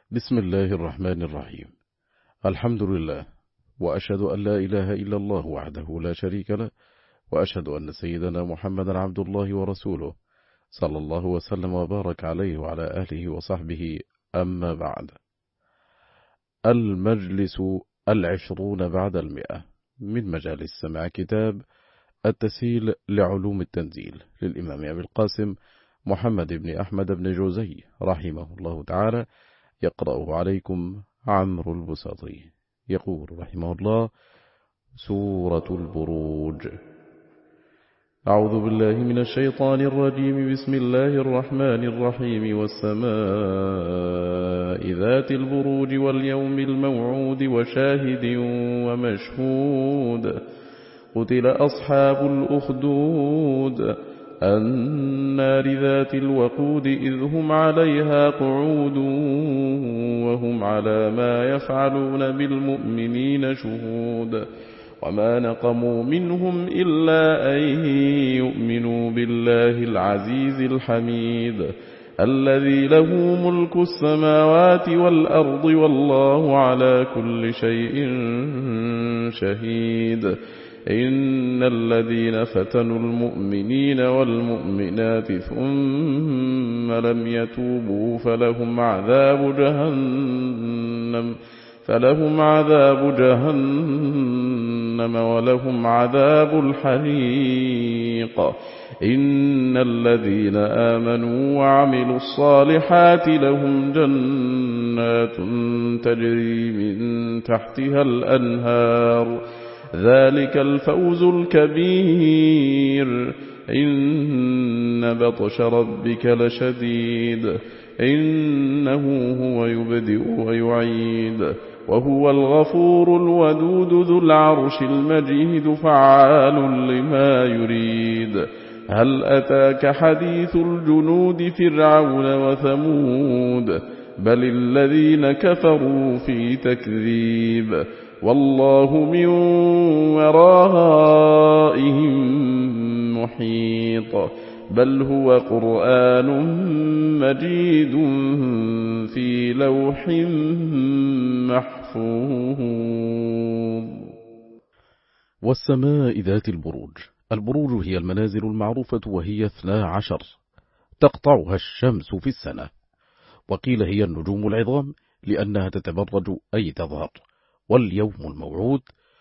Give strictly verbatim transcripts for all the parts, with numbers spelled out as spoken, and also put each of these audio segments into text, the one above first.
بسم الله الرحمن الرحيم. الحمد لله، وأشهد أن لا إله إلا الله وحده لا شريك له، وأشهد أن سيدنا محمدا عبد الله ورسوله، صلى الله وسلم وبارك عليه وعلى أهله وصحبه. أما بعد. المجلس العشرون بعد المئة من مجالس سماع كتاب التسهيل لعلوم التنزيل للإمام أبي القاسم محمد بن أحمد بن جوزي رحمه الله تعالى، يقرأه عليكم عمرو البساطي. يقول رحمه الله: سورة البروج. أعوذ بالله من الشيطان الرجيم. بسم الله الرحمن الرحيم. والسماء ذات البروج واليوم الموعود وشاهد ومشهود. قتل أصحاب الأخدود النار ذات الوقود إذ هم عليها قعود وهم على ما يفعلون بالمؤمنين شهود. وما نقموا منهم إلا أن يؤمنوا بالله العزيز الحميد الذي له ملك السماوات والأرض والله على كل شيء شهيد. إن الذين فتنوا المؤمنين والمؤمنات ثم لم يتوبوا فلهم عذاب جهنم فلهم عذاب جهنم ولهم عذاب الحريق. إن الذين آمنوا وعملوا الصالحات لهم جنات تجري من تحتها الأنهار ذلك الفوز الكبير. إن بطش ربك لشديد إنه هو يبدئ ويعيد وهو الغفور الودود ذو العرش المجيد فعال لما يريد. هل أتاك حديث الجنود فرعون وثمود بل الذين كفروا في تكذيب والله من ورائهم محيط. بل هو قرآن مجيد في لوح محفوظ. والسماء ذات البروج. البروج هي المنازل المعروفة، وهي اثنا عشر تقطعها الشمس في السنة. وقيل هي النجوم العظام لأنها تتبرج أي تظهر. واليوم الموعود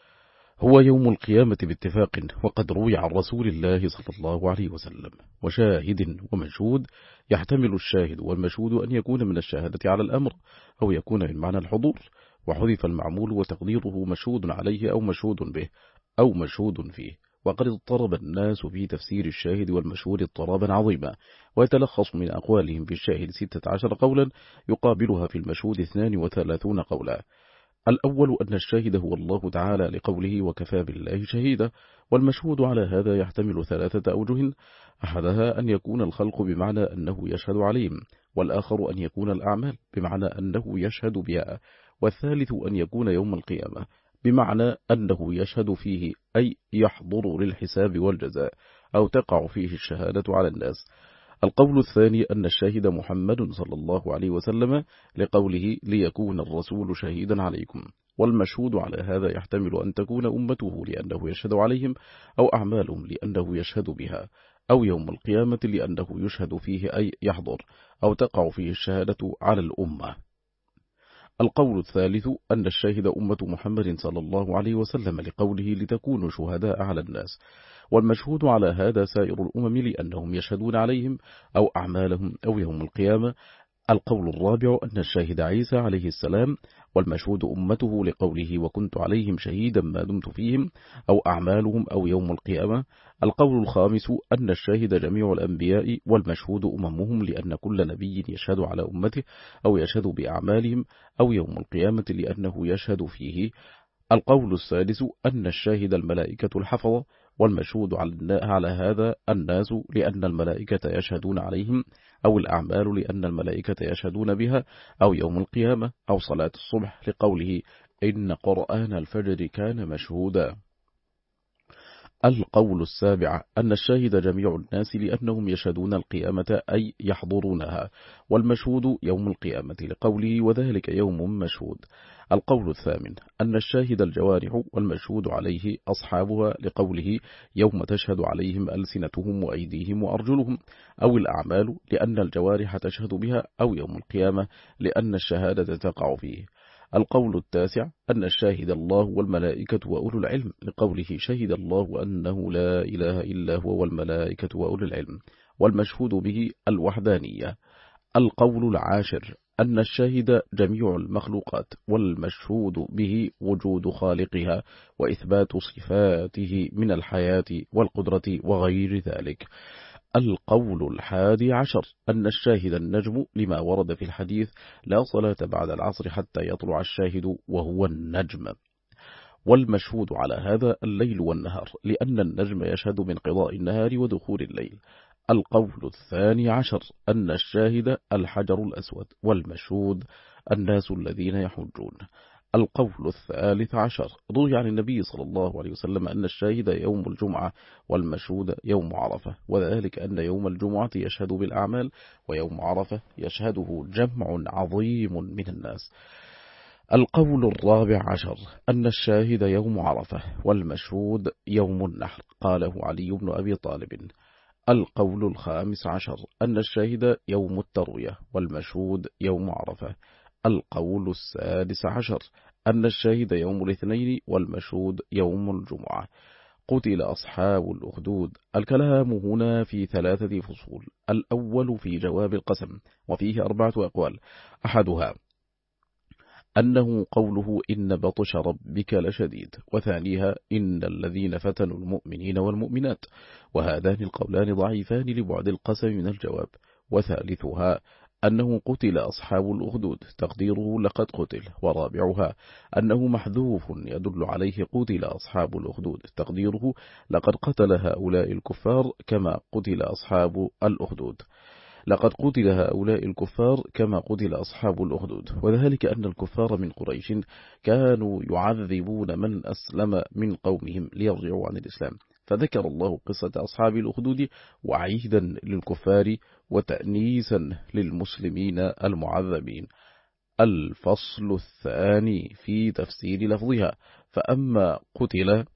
هو يوم القيامة باتفاق، وقد روي عن رسول الله صلى الله عليه وسلم. وشاهد ومشهود يحتمل الشاهد والمشهود أن يكون من الشهادة على الأمر أو يكون من معنى الحضور، وحذف المعمول وتقديره مشهود عليه أو مشهود به أو مشهود فيه. وقد اضطرب الناس في تفسير الشاهد والمشهود اضطرابا عظيما، ويتلخص من أقوالهم في الشاهد ستة عشر قولا يقابلها في المشهود اثنان وثلاثون قولا. الأول أن الشاهد هو الله تعالى لقوله وكفى بالله شهيدا. والمشهود على هذا يحتمل ثلاثة أوجه: أحدها أن يكون الخلق بمعنى أنه يشهد عليهم، والآخر أن يكون الأعمال بمعنى أنه يشهد بها، والثالث أن يكون يوم القيامة بمعنى أنه يشهد فيه أي يحضر للحساب والجزاء أو تقع فيه الشهادة على الناس. القول الثاني أن الشاهد محمد صلى الله عليه وسلم لقوله ليكون الرسول شهيدا عليكم. والمشهود على هذا يحتمل أن تكون أمته لأنه يشهد عليهم، أو أعمالهم لأنه يشهد بها، أو يوم القيامة لأنه يشهد فيه أي يحضر أو تقع فيه الشهادة على الأمة. القول الثالث أن الشاهد أمة محمد صلى الله عليه وسلم لقوله لتكونوا شهداء على الناس. والمشهود على هذا سائر الأمم لأنهم يشهدون عليهم أو أعمالهم أو يوم القيامة. القول الرابع أن الشاهد عيسى عليه السلام، والمشهود أمته لقوله وكنت عليهم شهيدا ما دمت فيهم، أو أعمالهم أو يوم القيامة. القول الخامس أن الشاهد جميع الأنبياء، والمشهود أممهم لأن كل نبي يشهد على أمته أو يشهد بأعمالهم أو يوم القيامة لأنه يشهد فيه. القول السادس أن الشاهد الملائكة الحفظة، والمشهود على هذا الناس لأن الملائكة يشهدون عليهم، أو الأعمال لأن الملائكة يشهدون بها، أو يوم القيامة، أو صلاة الصبح لقوله إن قرآن الفجر كان مشهودا. القول السابع أن الشاهد جميع الناس لأنهم يشهدون القيامة أي يحضرونها، والمشهود يوم القيامة لقوله وذلك يوم مشهود. القول الثامن أن الشاهد الجوارح والمشهود عليه أصحابها لقوله يوم تشهد عليهم ألسنتهم وأيديهم وأرجلهم، أو الأعمال لأن الجوارح تشهد بها، أو يوم القيامة لأن الشهادة تقع فيه. القول التاسع أن الشاهد الله والملائكة وأولو العلم لقوله شهد الله أنه لا إله إلا هو والملائكة وأولو العلم، والمشهود به الوحدانية. القول العاشر أن الشاهد جميع المخلوقات، والمشهود به وجود خالقها وإثبات صفاته من الحياة والقدرة وغير ذلك. القول الحادي عشر أن الشاهد النجم لما ورد في الحديث لا صلاة بعد العصر حتى يطلع الشاهد وهو النجم، والمشهود على هذا الليل والنهار لأن النجم يشهد من قضاء النهار ودخول الليل. القول الثاني عشر أن الشاهد الحجر الأسود، والمشهود الناس الذين يحجون. القول الثالث عشر روي عن النبي صلى الله عليه وسلم أن الشاهد يوم الجمعة والمشهود يوم عرفة، وذلك أن يوم الجمعة يشهد بالأعمال، ويوم عرفة يشهده جمع عظيم من الناس. القول الرابع عشر أن الشاهد يوم عرفة والمشهود يوم النحر، قاله علي بن أبي طالب. القول الخامس عشر أن الشاهد يوم التروية والمشهود يوم عرفة. القول السادس عشر أن الشاهد يوم الاثنين والمشهود يوم الجمعة. قتل أصحاب الأخدود. الكلام هنا في ثلاثة فصول. الأول في جواب القسم، وفيه أربعة أقوال. أحدها أنه قوله إن بطش ربك لشديد، وثانيها إن الذين فتنوا المؤمنين والمؤمنات، وهذان القولان ضعيفان لبعد القسم من الجواب. وثالثها أنه قتل أصحاب الأخدود تقديره لقد قتل. ورابعها أنه محذوف يدل عليه قتل أصحاب الأخدود تقديره لقد قتل هؤلاء الكفار كما قتل أصحاب الأخدود لقد قتل هؤلاء الكفار كما قتل أصحاب الأخدود، وذلك أن الكفار من قريش كانوا يعذبون من أسلم من قومهم ليرجعوا عن الإسلام، فذكر الله قصة أصحاب الأخدود وعيدا للكفار وتأنيسا للمسلمين المعذبين. الفصل الثاني في تفسير لفظها. فأما قتل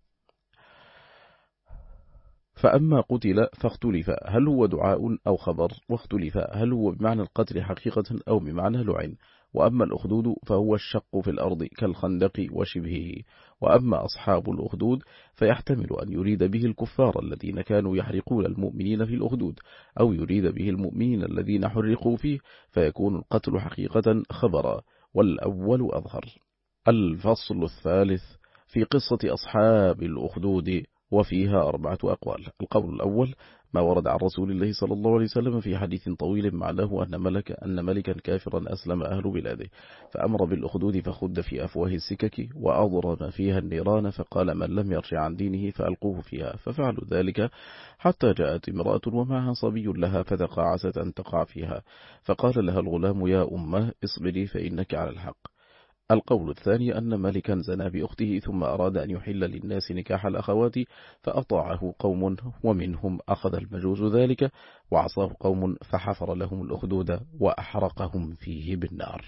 فأما قتل فاختلف هل هو دعاء أو خبر، واختلف هل هو بمعنى القتل حقيقة أو بمعنى لعن. وأما الأخدود فهو الشق في الأرض كالخندق وشبهه. وأما أصحاب الأخدود فيحتمل أن يريد به الكفار الذين كانوا يحرقون المؤمنين في الأخدود، أو يريد به المؤمنين الذين حرقوا فيه، فيكون القتل حقيقة خبرا، والأول أظهر. الفصل الثالث في قصة أصحاب الأخدود، وفيها أربعة أقوال. القول الأول ما ورد عن رسول الله صلى الله عليه وسلم في حديث طويل معناه أن, ملك أن ملكا كافرا أسلم أهل بلاده، فأمر بالأخدود فخد في أفواه السكك وأضرم فيها النيران، فقال من لم يرجع عن دينه فألقوه فيها، ففعلوا ذلك حتى جاءت امرأة ومعها صبي لها فتقاعست أن تقع فيها، فقال لها الغلام يا أمه اصبري فإنك على الحق. القول الثاني أن ملكا زنى بأخته ثم أراد أن يحل للناس نكاح الأخوات فأطاعه قوم، ومنهم أخذ المجوس ذلك، وعصاه قوم فحفر لهم الأخدود وأحرقهم فيه بالنار.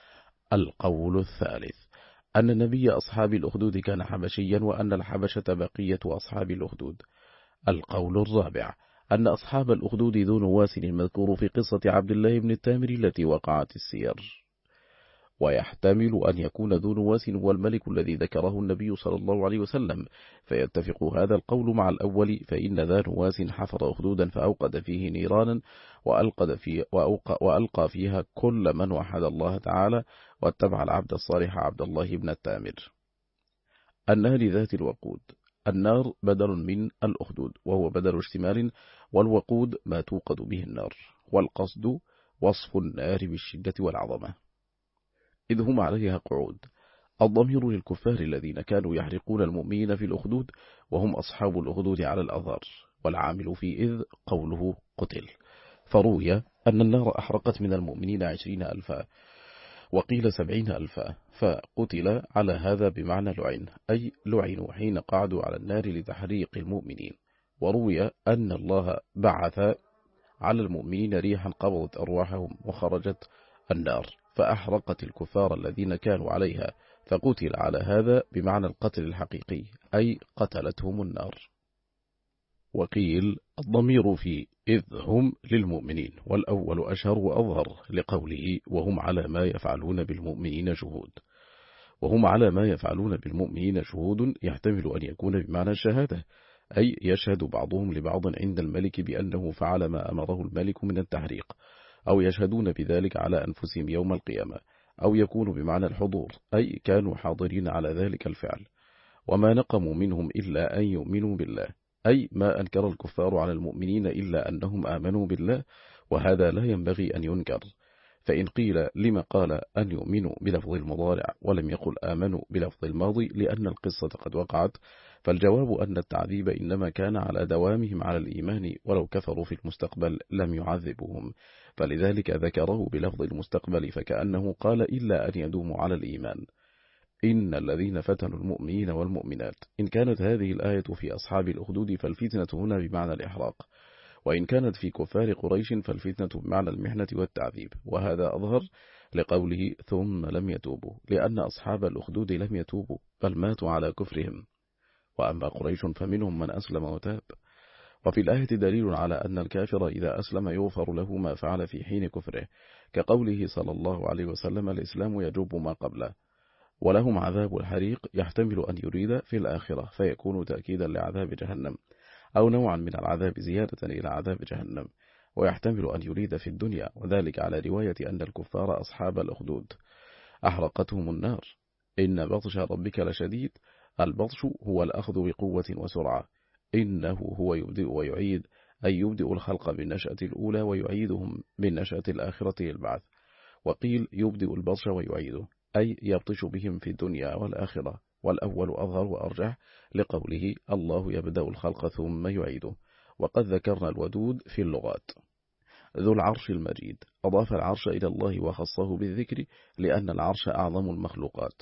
القول الثالث أن نبي أصحاب الأخدود كان حبشيا، وأن الحبشة بقية أصحاب الأخدود. القول الرابع أن أصحاب الأخدود ذو نواس المذكور في قصة عبد الله بن التامر التي وقعت السير، ويحتمل أن يكون ذو نواس هو الملك الذي ذكره النبي صلى الله عليه وسلم، فيتفق هذا القول مع الأول، فإن ذا نواس حفر أخدودا فأوقد فيه نيرانا وألقى, فيه وألقى فيها كل من وحد الله تعالى واتبع العبد الصالح عبد الله بن التامر. النار ذات الوقود. النار بدل من الأخدود، وهو بدل اشتمال، والوقود ما توقد به النار، والقصد وصف النار بالشدة والعظمة إذ هم عليها قعود. الضمير للكفار الذين كانوا يحرقون المؤمنين في الأخدود، وهم أصحاب الأخدود على الأظهر، والعامل في إذ قوله قتل. فروي أن النار أحرقت من المؤمنين عشرين ألفا، وقيل سبعين ألفا، فقتل على هذا بمعنى لعن، أي لعنوا حين قعدوا على النار لتحريق المؤمنين. وروي أن الله بعث على المؤمنين ريحا قبضت أرواحهم وخرجت النار فأحرقت الكفار الذين كانوا عليها، فقتل على هذا بمعنى القتل الحقيقي، أي قتلتهم النار. وقيل الضمير في إذ هم للمؤمنين، والأول أشهر وأظهر لقوله وهم على ما يفعلون بالمؤمنين شهود. وهم على ما يفعلون بالمؤمنين شهود يحتمل أن يكون بمعنى الشهادة، أي يشهد بعضهم لبعض عند الملك بأنه فعل ما أمره الملك من التحريق، أو يشهدون بذلك على أنفسهم يوم القيامة، أو يكون بمعنى الحضور، أي كانوا حاضرين على ذلك الفعل. وما نقموا منهم إلا أن يؤمنوا بالله، أي ما أنكر الكفار على المؤمنين إلا أنهم آمنوا بالله، وهذا لا ينبغي أن ينكر. فإن قيل لما قال أن يؤمنوا بلفظ المضارع ولم يقل آمنوا بلفظ الماضي لأن القصة قد وقعت، فالجواب أن التعذيب إنما كان على دوامهم على الإيمان، ولو كفروا في المستقبل لم يعذبهم، فلذلك ذكره بلفظ المستقبل، فكأنه قال إلا أن يدوموا على الإيمان. إن الذين فتنوا المؤمنين والمؤمنات، إن كانت هذه الآية في أصحاب الأخدود فالفتنة هنا بمعنى الإحراق، وإن كانت في كفار قريش فالفتنة بمعنى المحنة والتعذيب، وهذا أظهر لقوله ثم لم يتوبوا، لأن أصحاب الأخدود لم يتوبوا بل ماتوا على كفرهم، وأما قريش فمنهم من أسلم وتاب. وفي الآية دليل على أن الكافر إذا أسلم يغفر له ما فعل في حين كفره، كقوله صلى الله عليه وسلم الإسلام يجوب ما قبله. ولهم عذاب الحريق يحتمل أن يريد في الآخرة فيكون تأكيدا لعذاب جهنم، أو نوعا من العذاب زيادة إلى عذاب جهنم، ويحتمل أن يريد في الدنيا، وذلك على رواية أن الكفار أصحاب الأخدود أحرقتهم النار. إن بطش ربك لشديد، البطش هو الأخذ بقوة وسرعة. إنه هو يبدئ ويعيد، أي يبدئ الخلق بالنشأة الأولى ويعيدهم بالنشأة الآخرة للبعث. وقيل يبدئ البطش ويعيده، أي يبطش بهم في الدنيا والآخرة، والأول أظهر وأرجح لقوله الله يبدأ الخلق ثم يعيده. وقد ذكرنا الودود في اللغات. ذو العرش المجيد، أضاف العرش إلى الله وخصه بالذكر لأن العرش أعظم المخلوقات.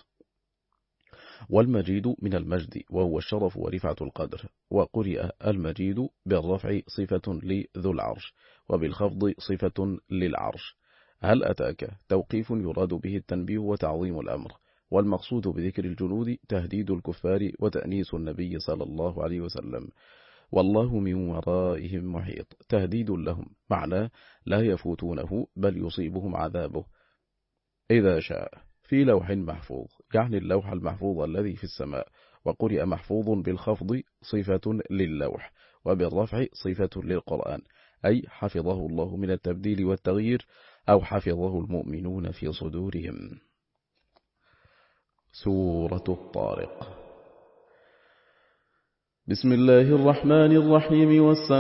والمجيد من المجد وهو الشرف ورفعة القدر، وقرئ المجيد بالرفع صفة لذو العرش وبالخفض صفة للعرش. هل أتاك توقيف يراد به التنبيه وتعظيم الأمر، والمقصود بذكر الجنود تهديد الكفار وتأنيس النبي صلى الله عليه وسلم. والله من ورائهم محيط، تهديد لهم، معناه لا يفوتونه بل يصيبهم عذابه إذا شاء في لوح محفوظ، يعني اللوح المحفوظ الذي في السماء. وقرئ محفوظ بالخفض صفة للوح وبالرفع صفة للقرآن، أي حفظه الله من التبديل والتغيير، أو حفظه المؤمنون في صدورهم. سورة الطارق. بسم الله الرحمن الرحيم.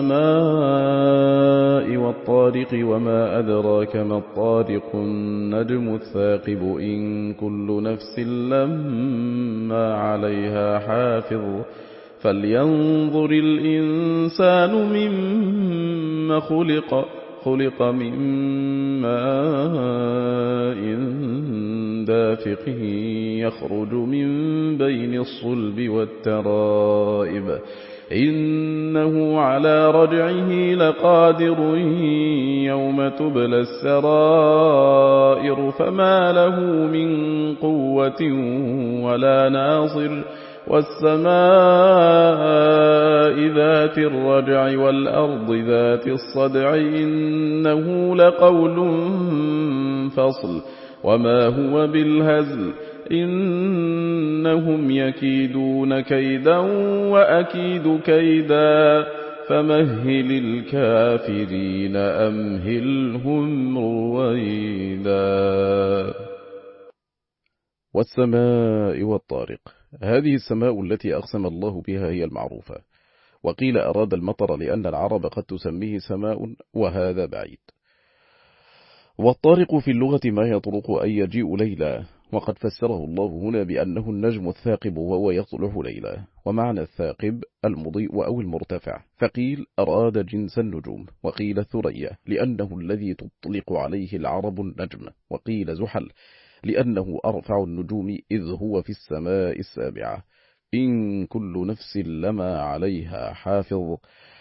والسماء والطارق وما أدراك ما الطارق، النجم الثاقب، إن كل نفس لما عليها حافظ، فلينظر الإنسان مما خلق خلق من ماء دافق يخرج من بين الصلب والترائب، إنه على رجعه لقادر، يوم تبلى السرائر، فما له من قوة ولا ناصر، والسماء ذات الرجع والأرض ذات الصدع، إنه لقول فصل وما هو بالهزل، إنهم يكيدون كيدا وأكيد كيدا، فمهل الكافرين أمهلهم رويدا. والسماء والطارق، هذه السماء التي أقسم الله بها هي المعروفة، وقيل أراد المطر لأن العرب قد تسميه سماء، وهذا بعيد. والطارق في اللغة ما يطرق أن يجيء ليلا، وقد فسره الله هنا بأنه النجم الثاقب وهو يطلع ليلا، ومعنى الثاقب المضيء أو المرتفع، فقيل أراد جنس النجوم، وقيل ثريا لأنه الذي تطلق عليه العرب النجم، وقيل زحل لأنه أرفع النجوم إذ هو في السماء السابعة. إن كل نفس لما عليها حافظ.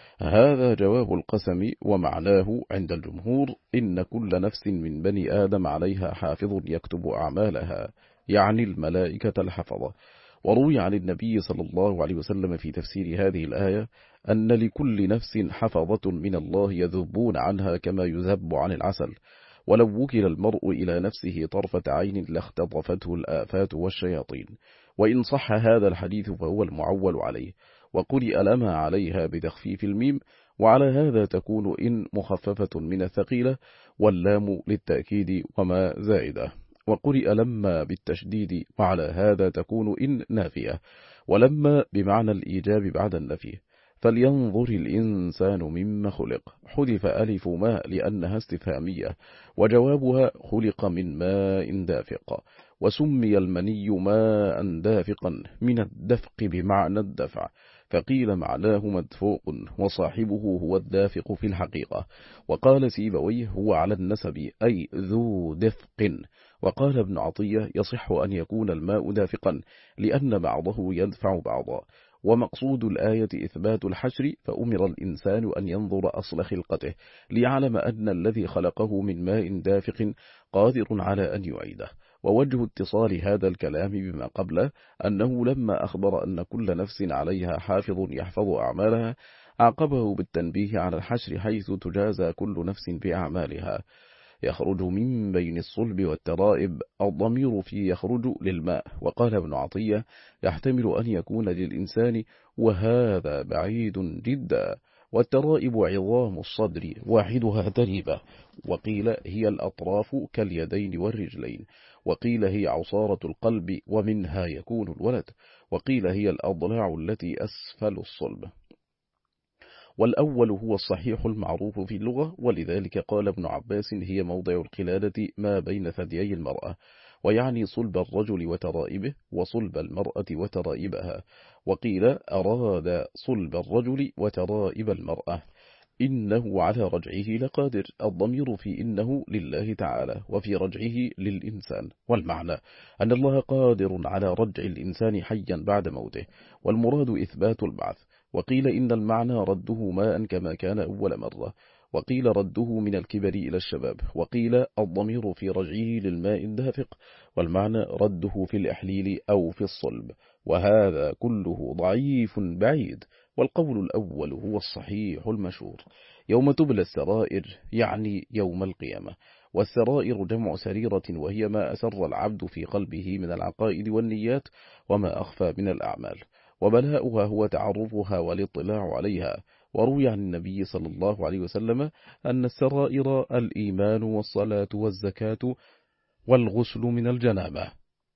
هذا جواب القسم، ومعناه عند الجمهور إن كل نفس من بني آدم عليها حافظ يكتب أعمالها، يعني الملائكة الحفظة. وروي عن النبي صلى الله عليه وسلم في تفسير هذه الآية أن لكل نفس حفظة من الله يذبون عنها كما يذب عن العسل، ولو وكل المرء إلى نفسه طرفة عين لاختطفته الآفات والشياطين. وإن صح هذا الحديث فهو المعول عليه، وقرئ لما عليها بتخفيف الميم، وعلى هذا تكون إن مخففة من الثقيلة، واللام للتأكيد وما زائدة. وقرئ لما بالتشديد، وعلى هذا تكون إن نافية، ولما بمعنى الإيجاب بعد النفي. فلينظر الإنسان مما خلق، حذف ألف ماء لأنها استفهامية، وجوابها خلق من ماء دافق. وسمي المني ماء دافقا من الدفق بمعنى الدفع، فقيل معناه مدفوق، وصاحبه هو الدافق في الحقيقة. وقال سيبويه هو على النسب أي ذو دفق. وقال ابن عطية يصح أن يكون الماء دافقا لأن بعضه يدفع بعضا. ومقصود الآية إثبات الحشر، فأمر الإنسان أن ينظر أصل خلقته ليعلم أن الذي خلقه من ماء دافق قادر على أن يعيده. ووجه اتصال هذا الكلام بما قبله أنه لما أخبر أن كل نفس عليها حافظ يحفظ أعمالها، عقبه بالتنبيه على الحشر حيث تجازى كل نفس بأعمالها. يخرج من بين الصلب والترائب، الضمير في يخرج للماء. وقال ابن عطية يحتمل أن يكون للإنسان، وهذا بعيد جدا. والترائب عظام الصدر واحدها تريبة، وقيل هي الأطراف كاليدين والرجلين، وقيل هي عصارة القلب ومنها يكون الولد، وقيل هي الأضلاع التي أسفل الصلب. والأول هو الصحيح المعروف في اللغة، ولذلك قال ابن عباس هي موضع القلادة ما بين ثديي المرأة، ويعني صلب الرجل وترائبه، وصلب المرأة وترائبها. وقيل أراد صلب الرجل وترائب المرأة. إنه على رجعه لقادر، الضمير في إنه لله تعالى، وفي رجعه للإنسان. والمعنى أن الله قادر على رجع الإنسان حيا بعد موته، والمراد إثبات البعث. وقيل إن المعنى رده ماء كما كان أول مرة، وقيل رده من الكبر إلى الشباب، وقيل الضمير في رجعه للماء الدافق، والمعنى رده في الإحليل أو في الصلب. وهذا كله ضعيف بعيد، والقول الأول هو الصحيح المشهور. يوم تبلى السرائر يعني يوم القيامة. والسرائر جمع سريرة، وهي ما أسر العبد في قلبه من العقائد والنيات، وما أخفى من الأعمال. وبلاؤها هو تعرفها والاطلاع عليها. وروي عن النبي صلى الله عليه وسلم أن السرائر الإيمان والصلاة والزكاة والغسل من الجنابة،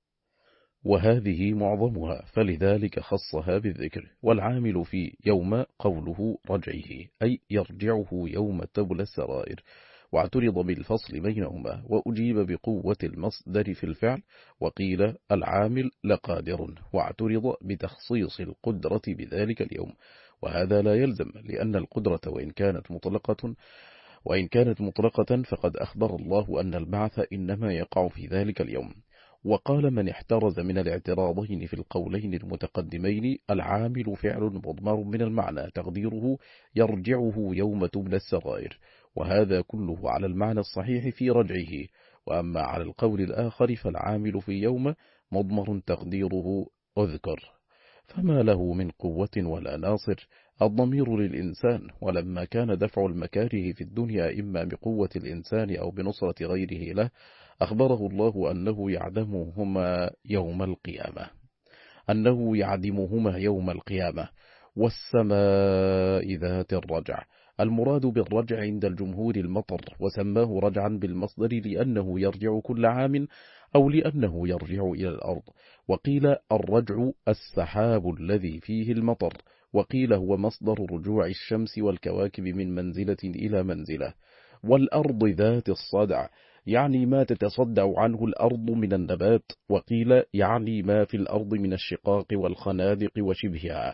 وهذه معظمها، فلذلك خصها بالذكر. والعامل في يوم قوله رجعه، أي يرجعه يوم تبلى السرائر. واعترض بالفصل بينهما، وأجيب بقوة المصدر في الفعل، وقيل العامل لقادر، واعترض بتخصيص القدرة بذلك اليوم. وهذا لا يلزم، لأن القدرة وإن كانت مطلقة وإن كانت مطلقة فقد أخبر الله أن البعث إنما يقع في ذلك اليوم. وقال من احترز من الاعتراضين في القولين المتقدمين العامل فعل مضمر من المعنى تقديره يرجعه يوم تبلى السرائر، وهذا كله على المعنى الصحيح في رجعه. وأما على القول الآخر فالعامل في يوم مضمر تقديره أذكر، فما له من قوة ولا ناصر. الضمير للإنسان، ولما كان دفع المكاره في الدنيا إما بقوة الإنسان أو بنصرة غيره له، أخبره الله أنه يعدمهما يوم القيامة أنه يعدمهما يوم القيامة. والسماء ذات الرجع، المراد بالرجع عند الجمهور المطر، وسماه رجعا بالمصدر لأنه يرجع كل عام أو لأنه يرجع إلى الأرض. وقيل الرجع السحاب الذي فيه المطر، وقيل هو مصدر رجوع الشمس والكواكب من منزلة إلى منزلة. والأرض ذات الصدع، يعني ما تتصدع عنه الأرض من النبات، وقيل يعني ما في الأرض من الشقاق والخنادق وشبهها.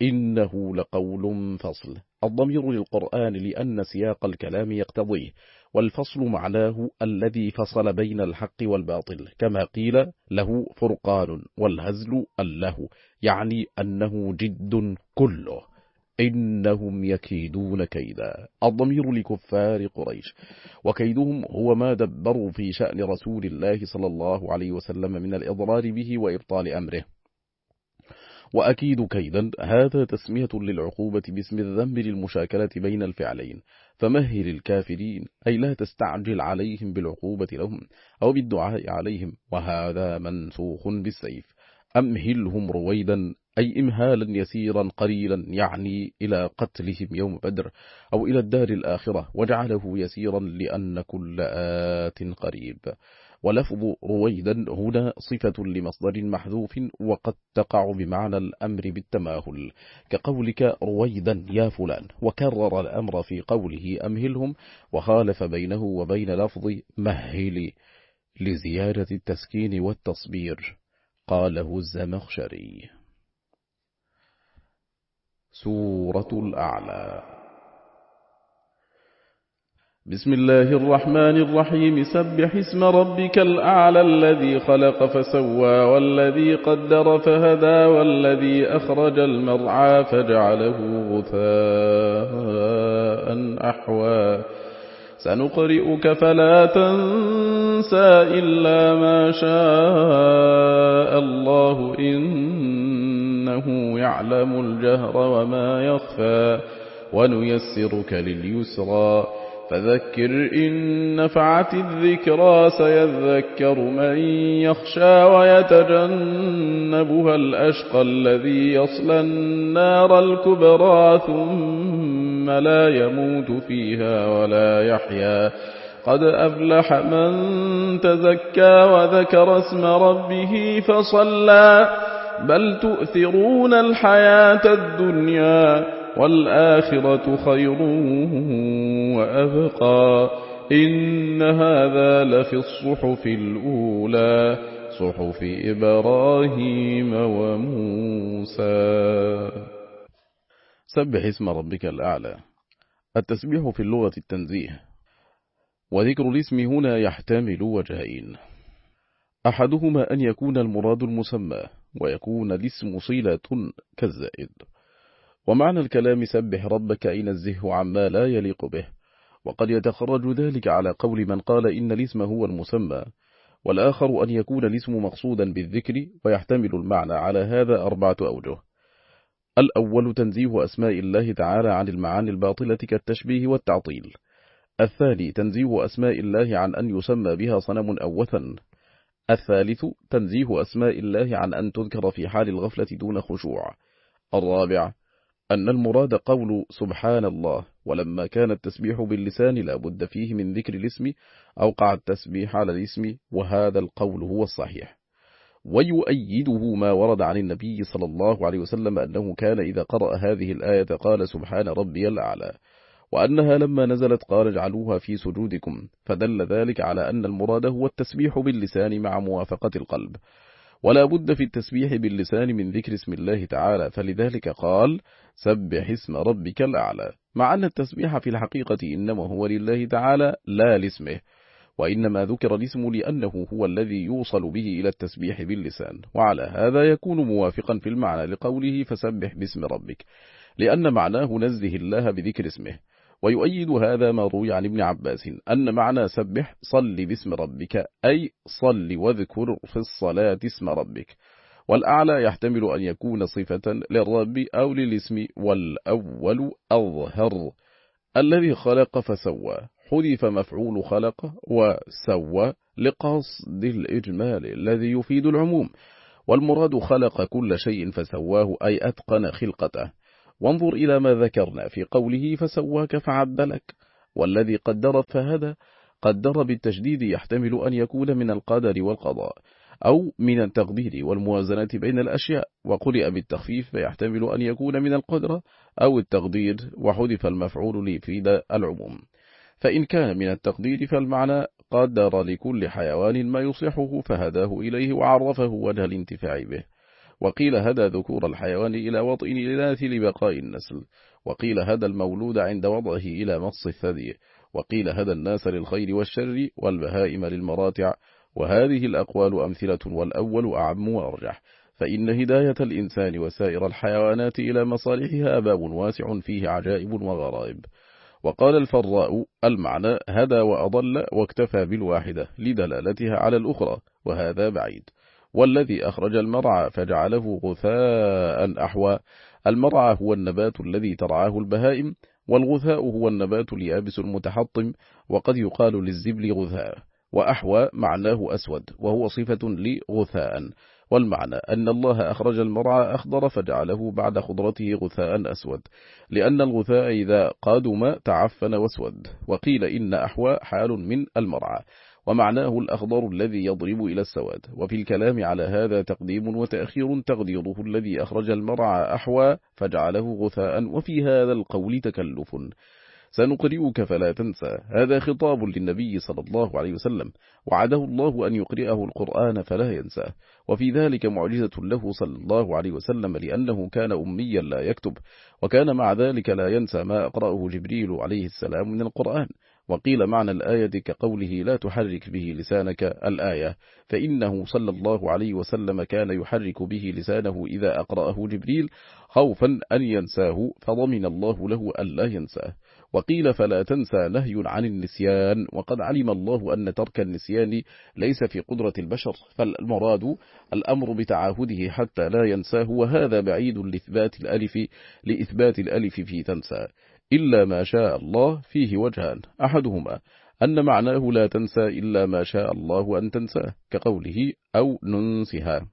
إنه لقول فصل، الضمير للقرآن لأن سياق الكلام يقتضيه، والفصل معناه الذي فصل بين الحق والباطل، كما قيل له فرقان، والهزل اللهو، يعني أنه جد كله. إنهم يكيدون كيدا، الضمير لكفار قريش، وكيدهم هو ما دبروا في شأن رسول الله صلى الله عليه وسلم من الإضرار به وإبطال أمره. وأكيد كيدا هذا تسمية للعقوبة باسم الذنب للمشاكلة بين الفعلين، فمهل الكافرين أي لا تستعجل عليهم بالعقوبة لهم أو بالدعاء عليهم، وهذا منسوخ بالسيف. أمهلهم رويدا أي إمهالا يسيرا قليلا، يعني إلى قتلهم يوم بدر أو إلى الدار الآخرة، وجعله يسيرا لأن كل آت قريب. ولفظ رويدا هنا صفة لمصدر محذوف، وقد تقع بمعنى الأمر بالتماهل، كقولك رويدا يا فلان، وكرر الأمر في قوله أمهلهم، وخالف بينه وبين لفظ مهل لزيادة التسكين والتصبير، قاله الزمخشري. سورة الأعلى. بسم الله الرحمن الرحيم. سبح اسم ربك الأعلى الذي خلق فسوى والذي قدر فهدى والذي أخرج المرعى فجعله غثاء أحوى سنقرئك فلا تنسى إلا ما شاء الله إنه يعلم الجهر وما يخفى ونيسرك لليسرى فذكر إن نفعت الذكرى سيذكر من يخشى ويتجنبها الأشقى الذي يصلى النار الكبرى ثم لا يموت فيها ولا يحيا قد أفلح من تزكى وذكر اسم ربه فصلى بل تؤثرون الحياة الدنيا والآخرة خير وأبقى إن هذا لفي الصحف الأولى صحف إبراهيم وموسى. سبح اسم ربك الأعلى. التسبيح في اللغة التنزيه، وذكر الاسم هنا يحتمل وجهين، أحدهما أن يكون المراد المسمى ويكون الاسم صلة كالزائد. ومعنى الكلام سبح ربك أي نزهه عما لا يليق به، وقد يتخرج ذلك على قول من قال إن الاسم هو المسمى، والآخر أن يكون الاسم مقصودا بالذكر، ويحتمل المعنى على هذا أربعة أوجه. الأول تنزيه أسماء الله تعالى عن المعاني الباطلة كالتشبيه والتعطيل. الثاني تنزيه أسماء الله عن أن يسمى بها صنم أو وثن. الثالث تنزيه أسماء الله عن أن تذكر في حال الغفلة دون خشوع. الرابع أن المراد قول سبحان الله، ولما كان التسبيح باللسان لا بد فيه من ذكر الاسم أوقع التسبيح على الاسم، وهذا القول هو الصحيح. ويؤيده ما ورد عن النبي صلى الله عليه وسلم أنه كان إذا قرأ هذه الآية قال سبحان ربي الأعلى، وأنها لما نزلت قال اجعلوها في سجودكم، فدل ذلك على أن المراد هو التسبيح باللسان مع موافقة القلب، ولا بد في التسبيح باللسان من ذكر اسم الله تعالى، فلذلك قال سبح اسم ربك الأعلى، مع أن التسبيح في الحقيقة إنما هو لله تعالى لا لاسمه، وإنما ذكر الاسم لأنه هو الذي يوصل به إلى التسبيح باللسان، وعلى هذا يكون موافقا في المعنى لقوله فسبح باسم ربك، لأن معناه نزه الله بذكر اسمه. ويؤيد هذا ما روي عن ابن عباس أن معنى سبح صل باسم ربك، أي صل واذكر في الصلاة اسم ربك. والأعلى يحتمل أن يكون صفة للرب أو للاسم، والأول أظهر. الذي خلق فسوى حذف مفعول خلق وسوى لقصد الإجمال الذي يفيد العموم، والمراد خلق كل شيء فسواه أي أتقن خلقته. وانظر إلى ما ذكرنا في قوله فسواك فعدلك. والذي قدر فهدى قدر بالتشديد يحتمل أن يكون من القدر والقضاء أو من التقدير والموازنة بين الأشياء، وقرئ بالتخفيف فيحتمل أن يكون من القدرة أو التقدير، وحذف المفعول ليفيد العموم. فإن كان من التقدير فالمعنى قدر لكل حيوان ما يصلحه فهداه إليه وعرفه وجه الانتفاع به. وقيل هدى ذكور الحيوان إلى وطئ الإناث لبقاء النسل، وقيل هدى المولود عند وضعه إلى مص الثدي، وقيل هدى الناس للخير والشر والبهائم للمراتع. وهذه الأقوال أمثلة والأول أعم وأرجح، فإن هداية الإنسان وسائر الحيوانات إلى مصالحها باب واسع فيه عجائب وغرائب. وقال الفراء المعنى هدى وأضل واكتفى بالواحدة لدلالتها على الأخرى، وهذا بعيد. والذي أخرج المرعى فجعله غثاء أحوى. المرعى هو النبات الذي ترعاه البهائم، والغثاء هو النبات اليابس المتحطم، وقد يقال للزبل غثاء. وأحوى معناه أسود، وهو صفة لغثاء. والمعنى أن الله أخرج المرعى أخضر فجعله بعد خضرته غثاء أسود، لأن الغثاء إذا قادم تعفن واسود. وقيل إن أحوى حال من المرعى، ومعناه الأخضر الذي يضرب إلى السواد. وفي الكلام على هذا تقديم وتأخير، تقديره الذي أخرج المرعى أحوى فجعله غثاء، وفي هذا القول تكلف. سنقرئك فلا تنسى، هذا خطاب للنبي صلى الله عليه وسلم، وعده الله أن يقرئه القرآن فلا ينسى. وفي ذلك معجزة له صلى الله عليه وسلم، لأنه كان أميا لا يكتب، وكان مع ذلك لا ينسى ما أقرأه جبريل عليه السلام من القرآن. وقيل معنى الآية كقوله لا تحرك به لسانك الآية، فإنه صلى الله عليه وسلم كان يحرك به لسانه إذا أقرأه جبريل خوفا أن ينساه، فضمن الله له أن لا ينساه. وقيل فلا تنسى نهي عن النسيان، وقد علم الله أن ترك النسيان ليس في قدرة البشر، فالمراد الأمر بتعاهده حتى لا ينساه، وهذا بعيد لإثبات الألف لإثبات الألف في تنسى، إلا ما شاء الله فيه وجهان، أحدهما أن معناه لا تنسى إلا ما شاء الله أن تنساه كقوله أو ننسها،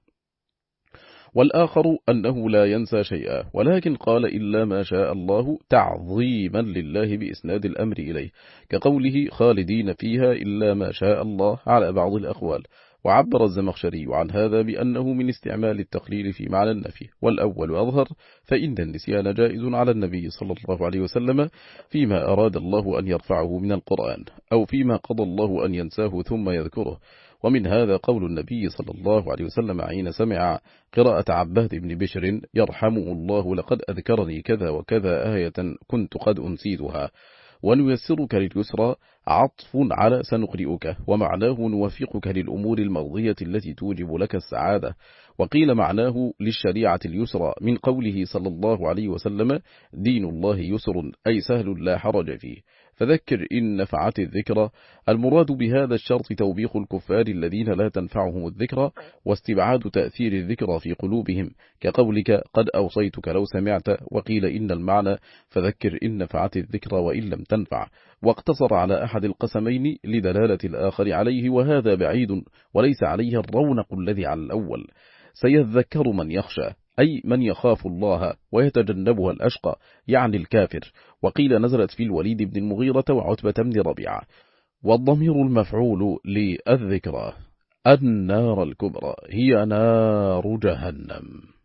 والآخر أنه لا ينسى شيئا، ولكن قال إلا ما شاء الله تعظيما لله بإسناد الأمر إليه، كقوله خالدين فيها إلا ما شاء الله على بعض الأقوال. وعبر الزمخشري عن هذا بأنه من استعمال التقليل في معنى النفي، والأول أظهر، فإن النسيان جائز على النبي صلى الله عليه وسلم فيما أراد الله أن يرفعه من القرآن، أو فيما قضى الله أن ينساه ثم يذكره. ومن هذا قول النبي صلى الله عليه وسلم حين سمع قراءة عباد بن بشر يرحمه الله لقد أذكرني كذا وكذا آية كنت قد أنسيتها. ونيسرك لليسرى عطف على سنقرئك، ومعناه نوفقك للأمور المرضية التي توجب لك السعادة. وقيل معناه للشريعة اليسرى من قوله صلى الله عليه وسلم دين الله يسر، أي سهل لا حرج فيه، فذكر إن نفعت الذكرى. المراد بهذا الشرط توبيخ الكفار الذين لا تنفعهم الذكرى، واستبعاد تأثير الذكرى في قلوبهم، كقولك قد أوصيتك لو سمعت. وقيل إن المعنى فذكر إن نفعت الذكرى وإن لم تنفع، واقتصر على أحد القسمين لدلالة الآخر عليه، وهذا بعيد وليس عليه الرونق الذي على الأول. سيذكر من يخشى، أي من يخاف الله ويتجنبها الأشقى، يعني الكافر. وقيل نزلت في الوليد بن المغيرة وعتبة بن ربيعة. والضمير المفعول للذكرى. النار الكبرى هي نار جهنم،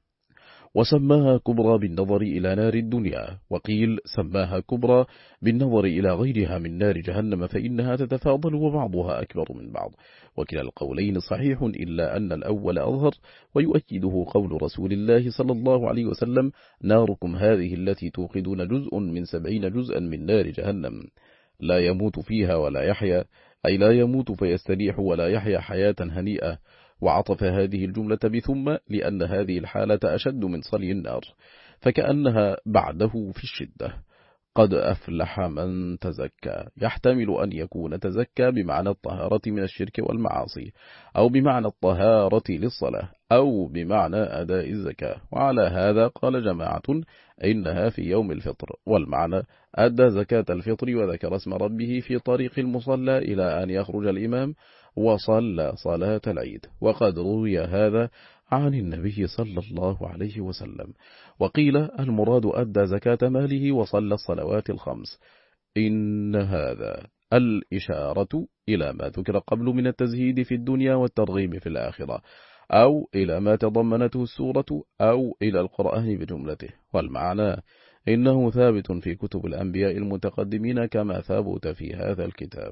وسماها كبرى بالنظر إلى نار الدنيا، وقيل سماها كبرى بالنظر إلى غيرها من نار جهنم، فإنها تتفاضل وبعضها أكبر من بعض. وكلا القولين صحيح، إلا أن الأول أظهر، ويؤكده قول رسول الله صلى الله عليه وسلم ناركم هذه التي توقدون جزء من سبعين جزءا من نار جهنم، لا يموت فيها ولا يحيا، أي لا يموت فيستريح ولا يحيا حياة هنيئة. وعطف هذه الجملة بثم، لأن هذه الحالة أشد من صلي النار، فكأنها بعده في الشدة. قد أفلح من تزكى، يحتمل أن يكون تزكى بمعنى الطهارة من الشرك والمعاصي، أو بمعنى الطهارة للصلاة، أو بمعنى أداء الزكاة. وعلى هذا قال جماعة إنها في يوم الفطر، والمعنى أدى زكاة الفطر وذكر اسم ربه في طريق المصلى إلى أن يخرج الإمام وصلى صلاة العيد. وقد روي هذا عن النبي صلى الله عليه وسلم. وقيل المراد أدى زكاة ماله وصلى الصلوات الخمس. إن هذا الإشارة إلى ما ذكر قبل من التزهيد في الدنيا والترغيب في الآخرة، أو إلى ما تضمنته السورة، أو إلى القرآن بجملته. والمعنى إنه ثابت في كتب الأنبياء المتقدمين كما ثابت في هذا الكتاب.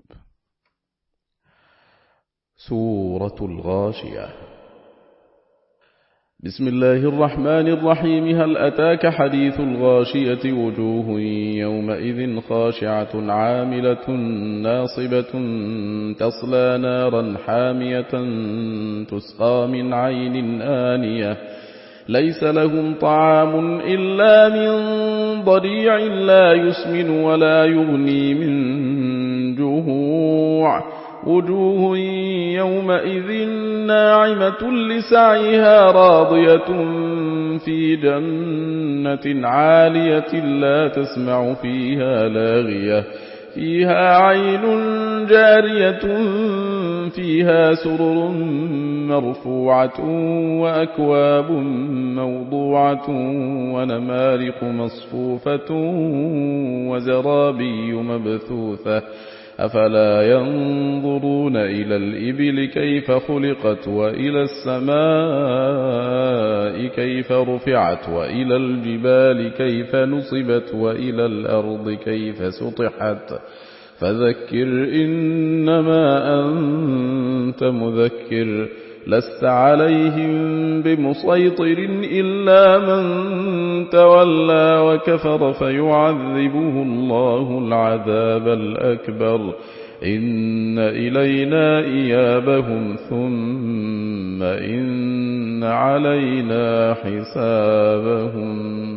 سورة الغاشية. بسم الله الرحمن الرحيم. هل أتاك حديث الغاشية؟ وجوه يومئذ خاشعة عاملة ناصبة تصلى نارا حامية تسقى من عين آنية ليس لهم طعام إلا من ضريع لا يسمن ولا يغني من جوع. وجوه يومئذ ناعمة لسعيها راضية في جنة عالية لا تسمع فيها لاغية فيها عين جارية فيها سرر مرفوعة وأكواب موضوعة ونمارق مصفوفة وزرابي مبثوثة أفلا ينظرون إلى الإبل كيف خلقت وإلى السماء كيف رفعت وإلى الجبال كيف نصبت وإلى الأرض كيف سطحت فذكر إنما أنت مذكر لست عليهم بمسيطر إلا من تولى وكفر فيعذبه الله العذاب الأكبر إن إلينا إيابهم ثم إن علينا حسابهم.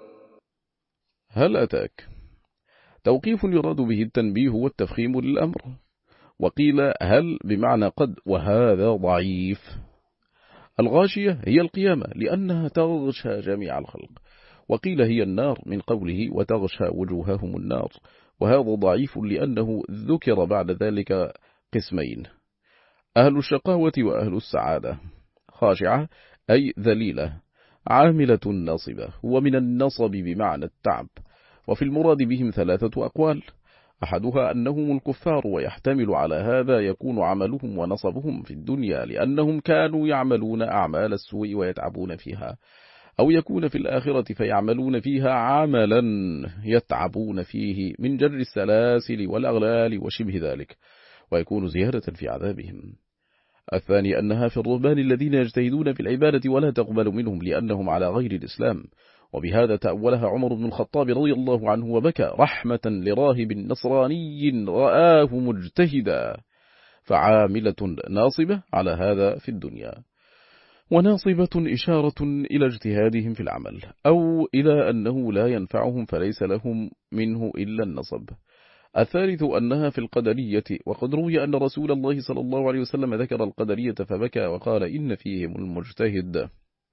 هل أتاك؟ توقيف يراد به التنبيه والتفخيم للأمر، وقيل هل بمعنى قد وهذا ضعيف. الغاشية هي القيامة لأنها تغشى جميع الخلق، وقيل هي النار من قوله وتغشى وجوههم النار، وهذا ضعيف لأنه ذكر بعد ذلك قسمين: أهل الشقاوة وأهل السعادة. خاشعة أي ذليلة، عاملة ناصبة ومن النصب بمعنى التعب، وفي المراد بهم ثلاثة أقوال: أحدها أنهم الكفار، ويحتمل على هذا يكون عملهم ونصبهم في الدنيا لأنهم كانوا يعملون أعمال السوء ويتعبون فيها، أو يكون في الآخرة فيعملون فيها عملا يتعبون فيه من جر السلاسل والأغلال وشبه ذلك، ويكون زيادة في عذابهم. الثاني أنها في الرهبان الذين يجتهدون في العبادة ولا تقبل منهم لأنهم على غير الإسلام، وبهذا تأولها عمر بن الخطاب رضي الله عنه وبكى رحمة لراهب نصراني رآه مجتهدا، فعاملة ناصبة على هذا في الدنيا. وناصبة إشارة إلى اجتهادهم في العمل، أو إلى أنه لا ينفعهم فليس لهم منه إلا النصب. الثالث أنها في القدرية، وقد روي أن رسول الله صلى الله عليه وسلم ذكر القدرية فبكى وقال إن فيهم المجتهد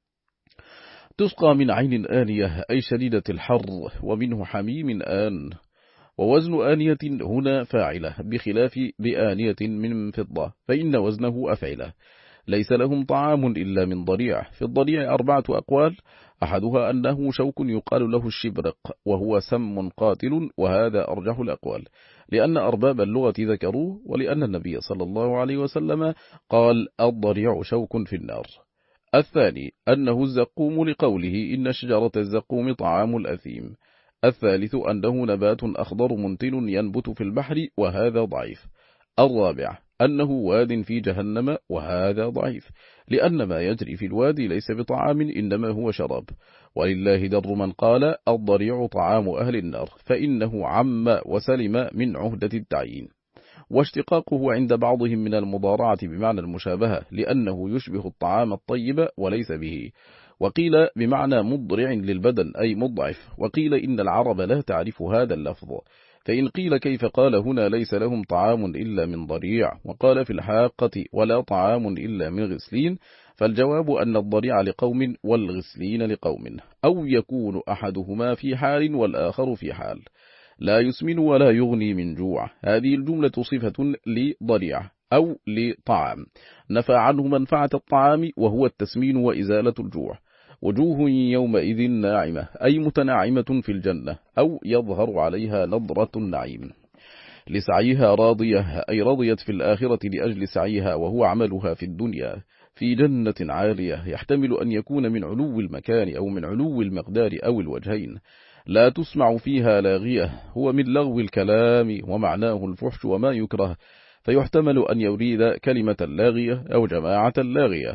تسقى من عين آنية أي شديدة الحر، ومنه حميم آن. ووزن آنية هنا فاعلة بخلاف بآنية من فضة فإن وزنه أفعلة. ليس لهم طعام إلا من ضريع. في الضريع أربعة أقوال: أحدها أنه شوك يقال له الشبرق وهو سم قاتل، وهذا أرجح الأقوال لأن أرباب اللغة ذكروه، ولأن النبي صلى الله عليه وسلم قال الضريع شوك في النار. الثاني أنه الزقوم لقوله إن شجرة الزقوم طعام الأثيم. الثالث أنه نبات أخضر منتن ينبت في البحر، وهذا ضعيف. الرابع أنه واد في جهنم، وهذا ضعيف لأن ما يجري في الوادي ليس بطعام إنما هو شراب. ولله در من قال الضريع طعام أهل النار، فإنه عم وسلم من عهدة التعيين. واشتقاقه عند بعضهم من المضارعة بمعنى المشابهة لأنه يشبه الطعام الطيب وليس به. وقيل بمعنى مضرع للبدن أي مضعف. وقيل إن العرب لا تعرف هذا اللفظ، فإن قيل كيف قال هنا ليس لهم طعام إلا من ضريع، وقال في الحاقة ولا طعام إلا من غسلين، فالجواب أن الضريع لقوم والغسلين لقوم، أو يكون أحدهما في حال والآخر في حال. لا يسمن ولا يغني من جوع، هذه الجملة صفة لضريع أو لطعام نفى عنه منفعة الطعام وهو التسمين وإزالة الجوع. وجوه يومئذ ناعمة أي متناعمة في الجنة، أو يظهر عليها نظرة النعيم. لسعيها راضية أي رضيت في الآخرة لأجل سعيها وهو عملها في الدنيا في جنة عالية، يحتمل أن يكون من علو المكان أو من علو المقدار أو الوجهين. لا تسمع فيها لاغية هو من لغو الكلام ومعناه الفحش وما يكره، فيحتمل أن يريد كلمة لاغية أو جماعة لاغية.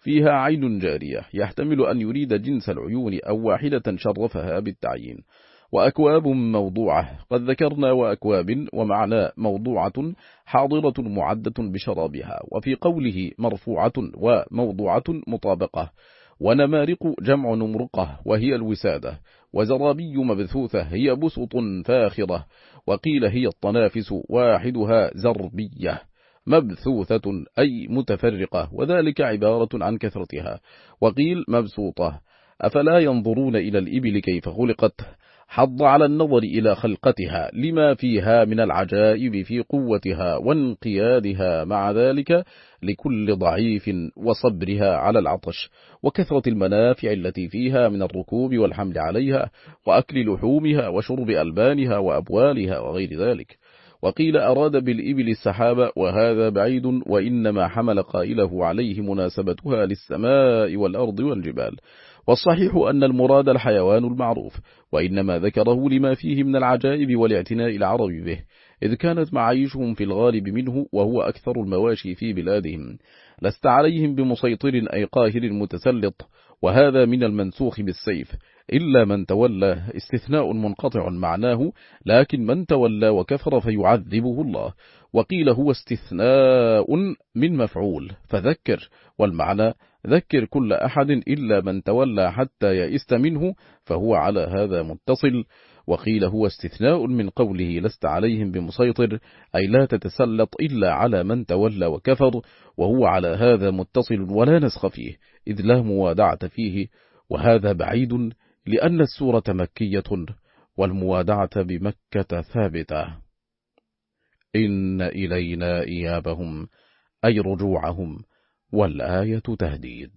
فيها عين جارية يحتمل أن يريد جنس العيون أو واحدة شرفها بالتعيين. وأكواب موضوعة قد ذكرنا وأكواب ومعنى موضوعة حاضرة معدة بشرابها. وفي قوله مرفوعة وموضوعة مطابقة. ونمارق جمع نمرقة وهي الوسادة. وزرابي مبثوثة هي بسط فاخرة. وقيل هي الطنافس واحدها زربية مبثوثة أي متفرقة، وذلك عبارة عن كثرتها. وقيل مبسوطة. أفلا ينظرون إلى الإبل كيف خلقت؟ حض على النظر إلى خلقتها لما فيها من العجائب في قوتها وانقيادها، مع ذلك لكل ضعيف وصبرها على العطش، وكثرة المنافع التي فيها من الركوب والحمل عليها وأكل لحومها وشرب ألبانها وأبوالها وغير ذلك. وقيل أراد بالإبل السحابة، وهذا بعيد، وإنما حمل قائله عليه مناسبتها للسماء والأرض والجبال. والصحيح أن المراد الحيوان المعروف، وإنما ذكره لما فيه من العجائب والاعتناء العرب به، إذ كانت معايشهم في الغالب منه، وهو أكثر المواشي في بلادهم. لست عليهم بمسيطر أي قاهر متسلط، وهذا من المنسوخ بالسيف، إلا من تولى استثناء منقطع معناه، لكن من تولى وكفر فيعذبه الله. وقيل هو استثناء من مفعول فذكر، والمعنى ذكر كل أحد إلا من تولى حتى يئست منه، فهو على هذا متصل. وقيل هو استثناء من قوله لست عليهم بمسيطر، أي لا تتسلط إلا على من تولى وكفر، وهو على هذا متصل ولا نسخ فيه، إذ لا موادعة فيه، وهذا بعيد لأن السورة مكية والموادعة بمكة ثابتة. إن إلينا إيابهم أي رجوعهم، والآية تهديد.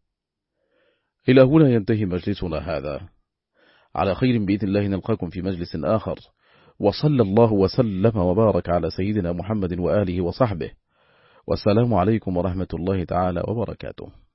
إلى هنا ينتهي مجلسنا هذا، على خير بإذن الله نلقاكم في مجلس آخر، وصلى الله وسلم وبارك على سيدنا محمد وآله وصحبه، والسلام عليكم ورحمة الله تعالى وبركاته.